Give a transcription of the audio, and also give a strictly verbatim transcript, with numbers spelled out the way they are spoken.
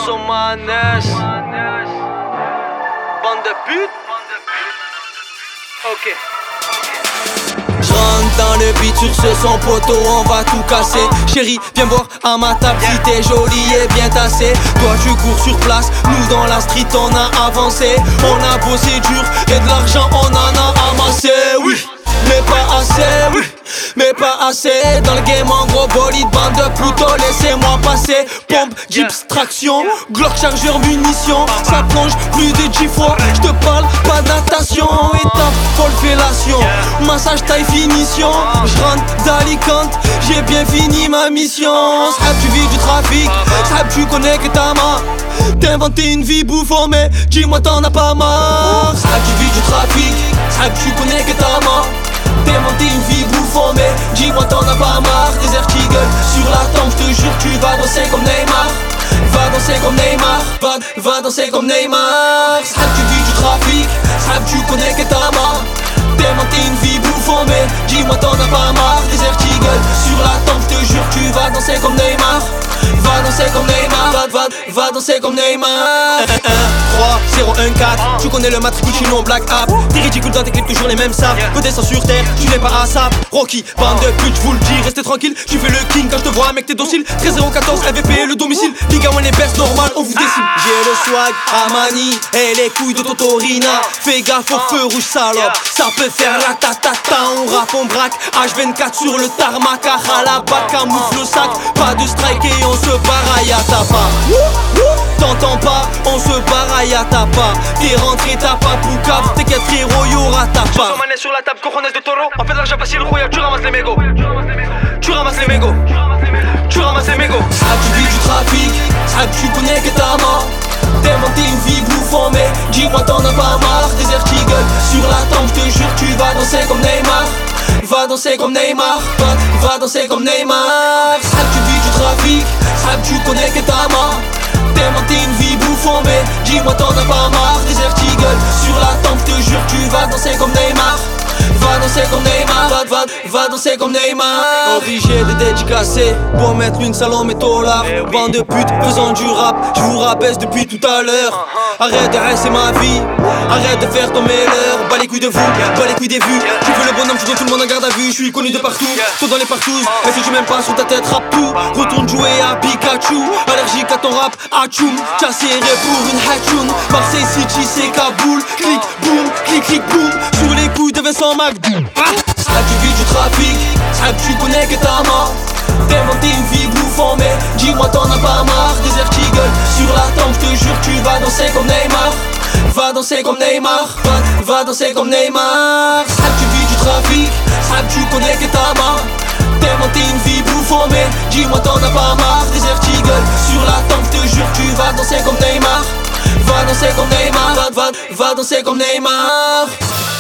son manège. Bande de pute. Ok. J'rentre dans le beat sur ce son poteau, on va tout casser. Chérie, viens boire à ma table si t'es jolie et bien tassée. Toi tu cours sur place, nous dans la street on a avancé. On a bossé dur et de l'argent on en a amassé. Oui, mais pas assez, oui, mais pas assez. Dans le game en gros bolide, bande de pluto, laissez-moi passer. Pompe, gyps, traction, Glock, chargeur, munition. Ça plonge plus de dix fois, j'te parle pas de natation. Étape, folle fellation, massage, taille, finition. J'rentre d'Alicante, j'ai bien fini ma mission. Sahab, tu vis du trafic, Sahab, tu connais que ta main. T'inventer une vie bouffon, mais dis-moi t'en as pas marre. Sahab, tu vis du trafic, Sahab, tu connais que ta main. T'inventer une vie bouffon, mais dis-moi t'en as pas marre. Desert Eagle sur la tempe, j'te jure tu vas danser comme Neymar. Va danser comme Neymar, va, va danser comme Neymar. Sahab, tu vis du trafic, Sahab, tu connais que ta main. T'inventer une vie bouffon, mais dis-moi t'en as pas marre. Desert Eagle sur la tempe, j'te jure tu vas danser comme Neymar. Va danser comme Neymar, va, va, va danser comme Neymar. un un trois zéro un quatre, tu connais le matricule chino black app. T'es ridicule dans tes clips, toujours les mêmes sables. Côté sans sur terre, tu n'es pas à sap. Rocky, bande de pute, j'vous le dis, restez tranquille. Tu fais le king quand je te vois, mec t'es docile. treize zéro quatorze, M V P, le domicile. Liga one les best normal, on vous décime. J'ai le swag, Amani, et les couilles de Totorina. Fais gaffe au feu rouge salope, ça peut faire la tatata. On rappe, on braque, H vingt-quatre sur le tarmac. À la bac, camoufle le sac, pas de strike et on se baraille à ta pas. T'entends pas, on se baraille à ta pas. T'es rentré, t'as pas poucave, t'inquiète frérot, y'aura ta part. Son manège sur la table, cojones de taureau. On fait de l'argent facile, royal, tu ramasses les mégots. Tu ramasses les mégots. Tu ramasses les mégots. Sahab, tu vis du trafic, Sahab, tu connais que ta main. T'inventer une vie bouffon, mais dis-moi t'en as pas marre. Desert Eagle sur la tempe, j'te jure tu vas danser comme Neymar. Va danser comme Neymar, va, va danser comme Neymar. Sahab, tu vis du trafic, Sahab, tu connais que ta main. T'inventer une vie bouffon, mais dis-moi t'en as pas marre. Desert Eagle sur la tempe, j'te jure tu vas danser comme Neymar. Va danser comme Neymar, va, va, va danser comme Neymar. Obligé de dédicacer pour mettre une salon métaux là. Bande de putes faisant du rap, je vous rabaisse depuis tout à l'heure. Arrête de rester ma vie, arrête de faire tomber l'heure. Bas les couilles de vous, bas les couilles des vues. Tu veux le bonhomme, tu donnes tout le monde en garde à vue. Je suis connu de partout, tout dans les partout. Et si tu m'aimes pas sur ta tête, rap tout. Retourne jouer à Pikachu, allergique à ton rap, atchoum. T'as serré pour une hatchoun. Marseille City c'est Kaboul. Clic, boum, clic, clic, boum. Sur les couilles de Vincent McDoom. Sahab, tu vis du trafic, Sahab, tu connais que ta main. T'inventer une vie bouffon, mais dis-moi t'en as pas marre. Desert Eagle sur la tempe, j'te jure tu vas danser comme Neymar. Va danser comme Neymar, va, va danser comme Neymar. Sahab, tu vis du trafic, Sahab, tu connais que ta main. T'inventer une vie bouffon, mais dis-moi t'en as pas marre. Desert Eagle sur la tempe, j'te jure tu vas danser comme Neymar. Va danser comme Neymar, va, va, va danser comme Neymar.